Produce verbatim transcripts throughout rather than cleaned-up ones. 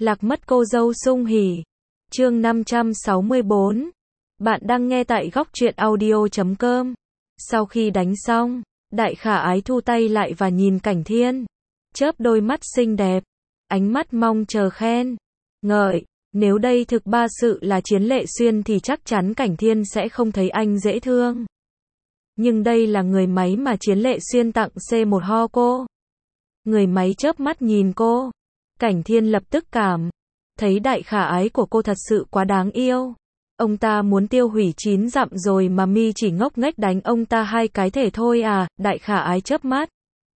Lạc mất cô dâu Sung Hỉ. Chương năm trăm sáu mươi bốn. Bạn đang nghe tại góc truyện audio chấm com. Sau khi đánh xong, Đại Khả Ái thu tay lại và nhìn Cảnh Thiên. Chớp đôi mắt xinh đẹp. Ánh mắt mong chờ khen. Ngợi. Nếu đây thực ba sự là Chiến Lệ Xuyên thì chắc chắn Cảnh Thiên sẽ không thấy anh dễ thương. Nhưng đây là người máy mà Chiến Lệ Xuyên tặng C một ho cô. Người máy chớp mắt nhìn cô. Cảnh Thiên lập tức cảm thấy Đại Khả Ái của cô thật sự quá đáng yêu. Ông ta muốn tiêu hủy chín dặm rồi mà mi chỉ ngốc nghếch đánh ông ta hai cái thể thôi à. Đại Khả Ái chớp mắt.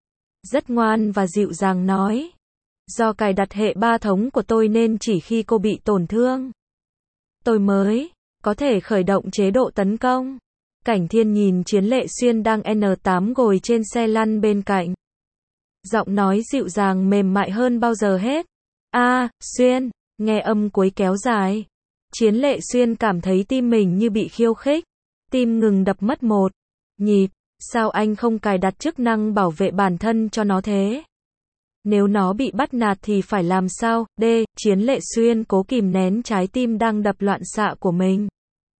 Rất ngoan và dịu dàng nói. Do cài đặt hệ ba thống của tôi nên chỉ khi cô bị tổn thương, tôi mới có thể khởi động chế độ tấn công. Cảnh Thiên nhìn Chiến Lệ Xuyên đang N tám ngồi trên xe lăn bên cạnh. Giọng nói dịu dàng mềm mại hơn bao giờ hết. A, à, Xuyên, nghe âm cuối kéo dài. Chiến Lệ Xuyên cảm thấy tim mình như bị khiêu khích. Tim ngừng đập mất một nhịp. Sao anh không cài đặt chức năng bảo vệ bản thân cho nó thế? Nếu nó bị bắt nạt thì phải làm sao? D. Chiến Lệ Xuyên cố kìm nén trái tim đang đập loạn xạ của mình.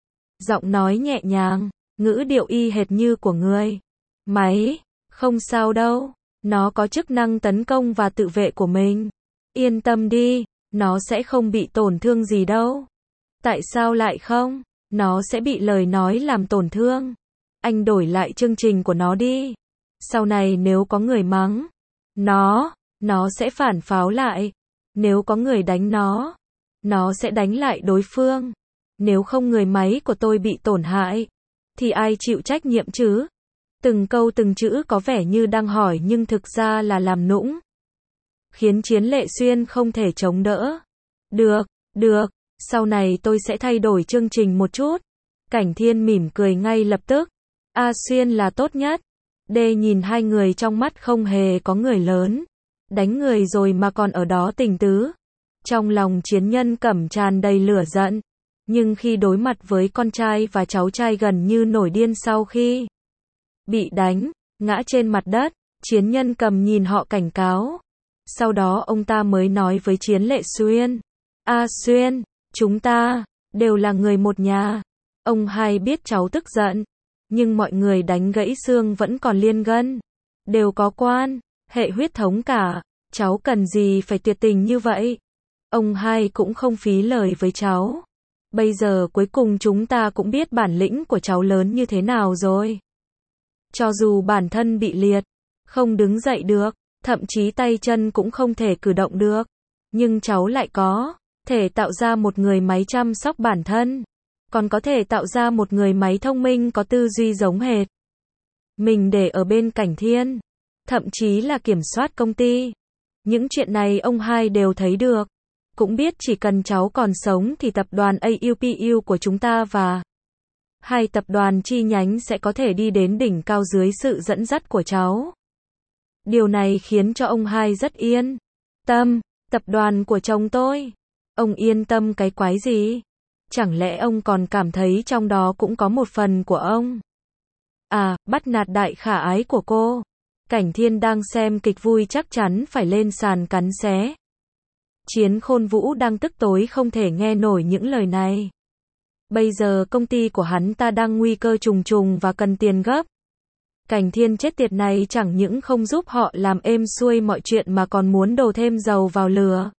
Giọng nói nhẹ nhàng, ngữ điệu y hệt như của người máy. Không sao đâu. Nó có chức năng tấn công và tự vệ của mình. Yên tâm đi, nó sẽ không bị tổn thương gì đâu. Tại sao lại không? Nó sẽ bị lời nói làm tổn thương. Anh đổi lại chương trình của nó đi. Sau này nếu có người mắng nó, nó sẽ phản pháo lại. Nếu có người đánh nó, nó sẽ đánh lại đối phương. Nếu không người máy của tôi bị tổn hại, thì ai chịu trách nhiệm chứ? Từng câu từng chữ có vẻ như đang hỏi nhưng thực ra là làm nũng. Khiến Chiến Lệ Xuyên không thể chống đỡ. Được, được, sau này tôi sẽ thay đổi chương trình một chút. Cảnh Thiên mỉm cười ngay lập tức. A Xuyên là tốt nhất. D nhìn hai người trong mắt không hề có người lớn. Đánh người rồi mà còn ở đó tình tứ. Trong lòng Chiến Nhân Cẩm tràn đầy lửa giận. Nhưng khi đối mặt với con trai và cháu trai gần như nổi điên sau khi bị đánh, ngã trên mặt đất, Chiến Nhân Cầm nhìn họ cảnh cáo. Sau đó ông ta mới nói với Chiến Lệ Xuyên. A Xuyên, chúng ta đều là người một nhà. Ông hai biết cháu tức giận. Nhưng mọi người đánh gãy xương vẫn còn liên gân. Đều có quan hệ huyết thống cả. Cháu cần gì phải tuyệt tình như vậy? Ông hai cũng không phí lời với cháu. Bây giờ cuối cùng chúng ta cũng biết bản lĩnh của cháu lớn như thế nào rồi. Cho dù bản thân bị liệt, không đứng dậy được, thậm chí tay chân cũng không thể cử động được. Nhưng cháu lại có thể tạo ra một người máy chăm sóc bản thân. Còn có thể tạo ra một người máy thông minh có tư duy giống hệt mình để ở bên Cảnh Thiên. Thậm chí là kiểm soát công ty. Những chuyện này ông hai đều thấy được. Cũng biết chỉ cần cháu còn sống thì tập đoàn a u pê u của chúng ta và hai tập đoàn chi nhánh sẽ có thể đi đến đỉnh cao dưới sự dẫn dắt của cháu. Điều này khiến cho ông hai rất yên tâm. Tập đoàn của chồng tôi. Ông yên tâm cái quái gì? Chẳng lẽ ông còn cảm thấy trong đó cũng có một phần của ông? À, bắt nạt Đại Khả Ái của cô. Cảnh Thiên đang xem kịch vui chắc chắn phải lên sàn cắn xé. Chiến Khôn Vũ đang tức tối không thể nghe nổi những lời này. Bây giờ công ty của hắn ta đang nguy cơ trùng trùng và cần tiền gấp. Cảnh Thiên chết tiệt này chẳng những không giúp họ làm êm xuôi mọi chuyện mà còn muốn đổ thêm dầu vào lửa.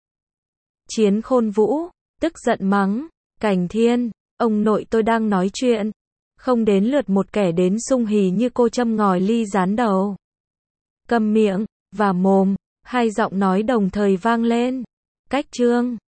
Chiến Khôn Vũ tức giận mắng. Cảnh Thiên, ông nội tôi đang nói chuyện. Không đến lượt một kẻ đến Sung Hỉ như cô châm ngòi ly rán đầu. Câm miệng và mồm. Hai giọng nói đồng thời vang lên. Cách chương